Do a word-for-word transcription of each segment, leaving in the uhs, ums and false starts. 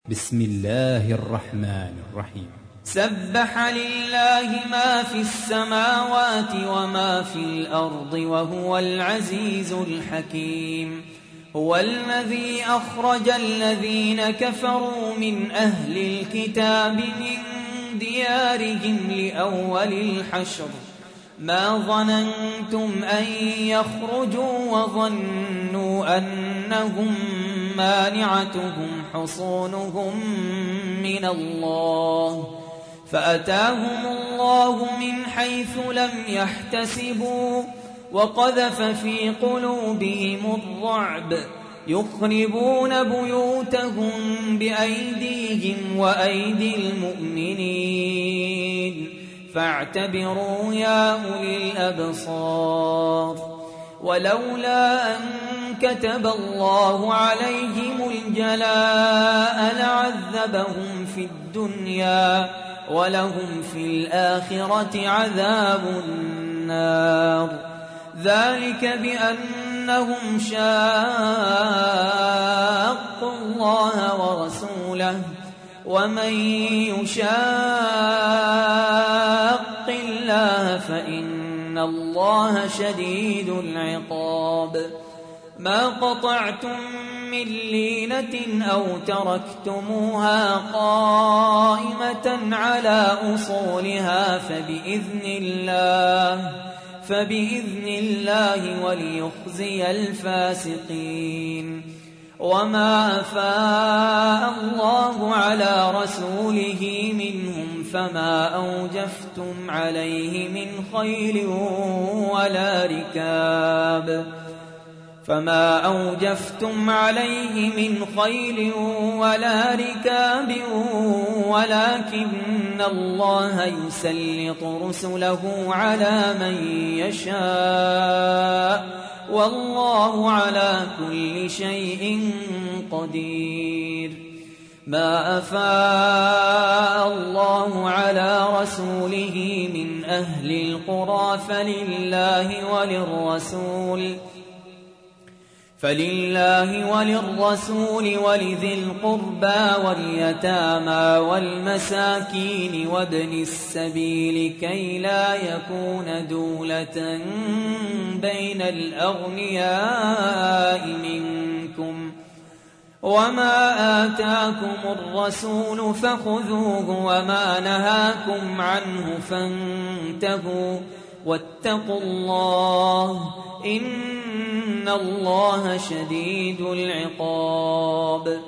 بسم الله الرحمن الرحيم. سبح لله ما في السماوات وما في الأرض وهو العزيز الحكيم. هو الذي أخرج الذين كفروا من أهل الكتاب من ديارهم لأول الحشر ما ظننتم أن يخرجوا وظنوا أنهم مانعتهم حصونهم من الله فأتاهم الله من حيث لم يحتسبوا وقذف في قلوبهم الرعب يخربون بيوتهم بأيديهم وأيدي المؤمنين فاعتبروا يا أولي الأبصار. ولولا أن كتب الله عليهم الجلاء لعذبهم في الدنيا ولهم في الآخرة عذاب النار. ذلك بأنهم شاقوا الله ورسوله ومن يشاق الله فإن الله شديد العقاب. ما قطعتم من لينة أو تركتموها قائمة على أصولها فبإذن الله فبإذن الله وليخزي الفاسقين. وما أفاء الله على رسوله منهم فما أوجفتم عليه من خيل ولا ركاب فما أوجفتم عليه من خيل ولا ركاب ولكن الله يسلط رسله على من يشاء والله على كل شيء قدير. ما أفاء الله على رسوله من أهل القرى فلله وللرسول فلله وللرسول ولذي القربى واليتامى والمساكين وابن السبيل كي لا يكون دولة بين الأغنياء منكم. وما آتاكم الرسول فخذوه وما نهاكم عنه فانتهوا واتقوا الله إن الله شديد العقاب.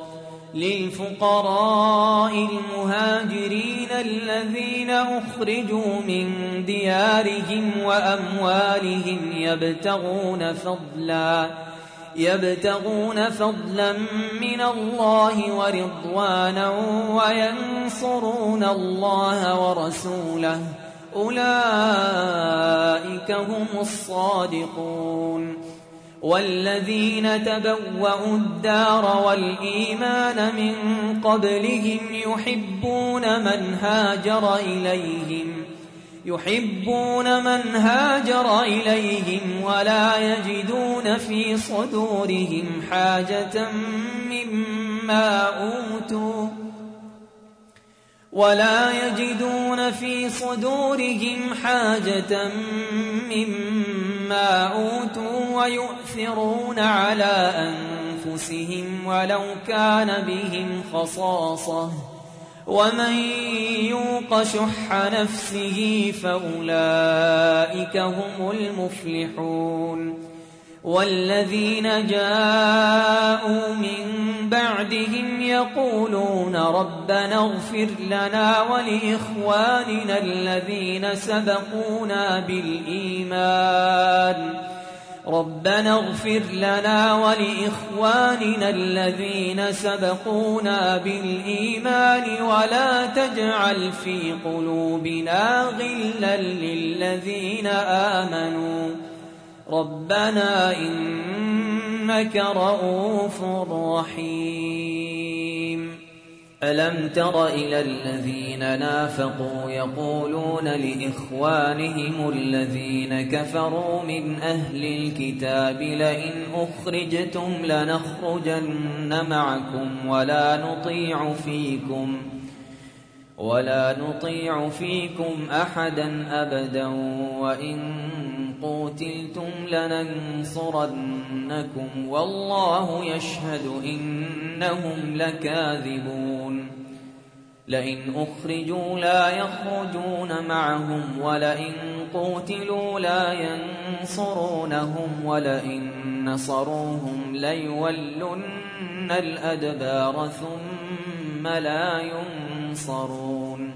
للفقراء المهاجرين الذين أخرجوا من ديارهم وأموالهم يبتغون فضلا يبتغون فضلا من الله ورضوانا وينصرون الله ورسوله أولئك هم الصادقون. والذين تبوأوا الدار والإيمان من قبلهم يحبون من هاجر إليهم يحبون من هاجر إليهم ولا يجدون في صدورهم حاجة مما أوتوا ولا يجدون في صدورهم حاجة مما أوتوا ويؤثرون على أنفسهم ولو كان بهم خصاصة ومن يوق شح نفسه فأولئك هم المفلحون. والذين جاءوا من بعدهم يقولون ربنا اغفر لنا ولإخواننا الذين سبقونا بالإيمان ربنا اغفر لنا ولإخواننا الذين سبقونا بالإيمان ولا تجعل في قلوبنا غلا للذين آمنوا ربنا إنك رؤوف رحيم. ألم تر إلى الذين نافقوا يقولون لإخوانهم الذين كفروا من أهل الكتاب لئن أخرجتم لنخرجن معكم ولا نطيع فيكم ولا نطيع فيكم أحدا أبدا وإن قوتلتم لننصرنكم والله يشهد إنهم لكاذبون لئن أخرجوا لا يخرجون معهم ولئن قوتلوا لا ينصرونهم ولئن نصروهم ليولن الأدبار ثم لا ينصرون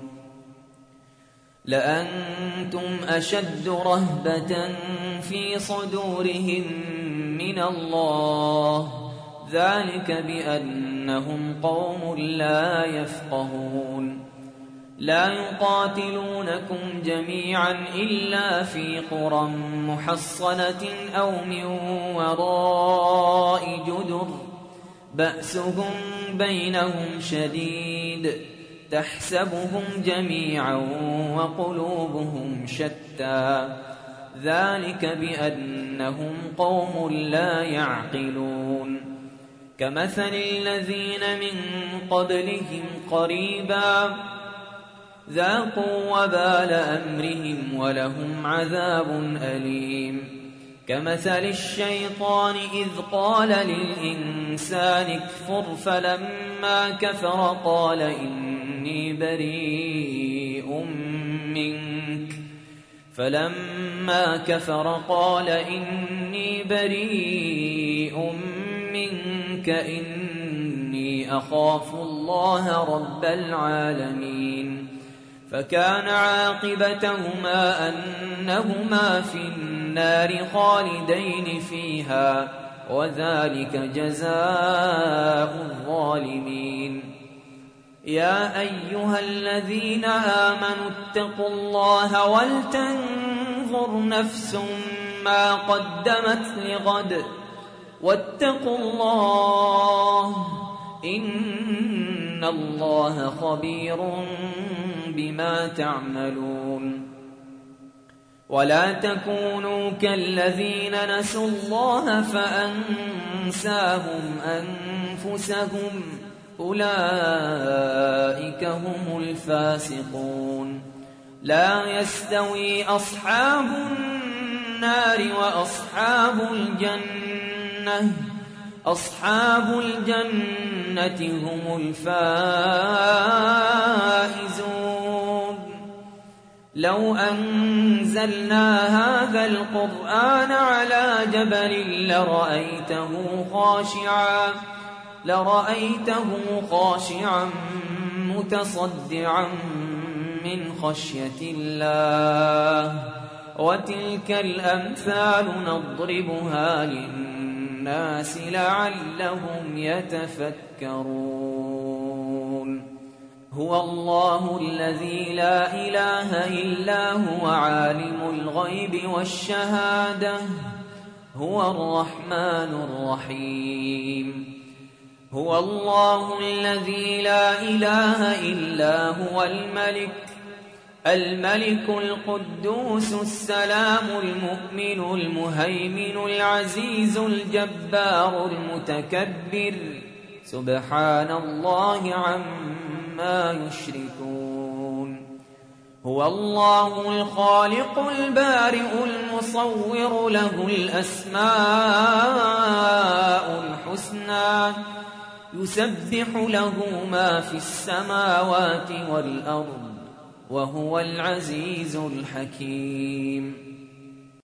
لأنتم أشد رهبة في صدورهم من الله ذلك بأنهم قوم لا يفقهون لا يقاتلونكم جميعا إلا في قرى محصنة أو من وراء جدر بأسهم بينهم شديد تحسبهم جميعا وقلوبهم شتى ذلك بأنهم قوم لا يعقلون كمثل الذين من قبلهم قريبا ذاقوا وبال أمرهم ولهم عذاب أليم كمثل الشيطان إذ قال للإنسان اكفر فلما كفر قال إني بريء منك فلما كفر قال إني بريء منك إني أخاف الله رب العالمين فكان عاقبتهما أنهما في النار خالدين فيها وذلك جزاء الظالمين يا أيها الذين آمنوا اتقوا الله ولتنظر نفس ما قدمت لغد واتقوا الله إن الله خبير بما تعملون ولا تكونوا كالذين نسوا الله فأنساهم أنفسهم أولئك هم الفاسقون لا يستوي أصحاب النار وأصحاب الجنة أصحاب الجنة هم الفائزون لو أنزلنا هذا القرآن على جبل لرأيته خاشعا لرأيته خاشعا متصدعا من خشية الله وتلك الأمثال نضربها للناس لعلهم يتفكرون هو الله الذي لا إله إلا هو عالم الغيب والشهادة هو الرحمن الرحيم هو الله الذي لا إله إلا هو الملك الملك القدوس السلام المؤمن المهيمن العزيز الجبار المتكبر سبحان الله عما يشركون هو الله الخالق البارئ المصور له الأسماء الحسنى يسبح له ما في السماوات والأرض وهو العزيز الحكيم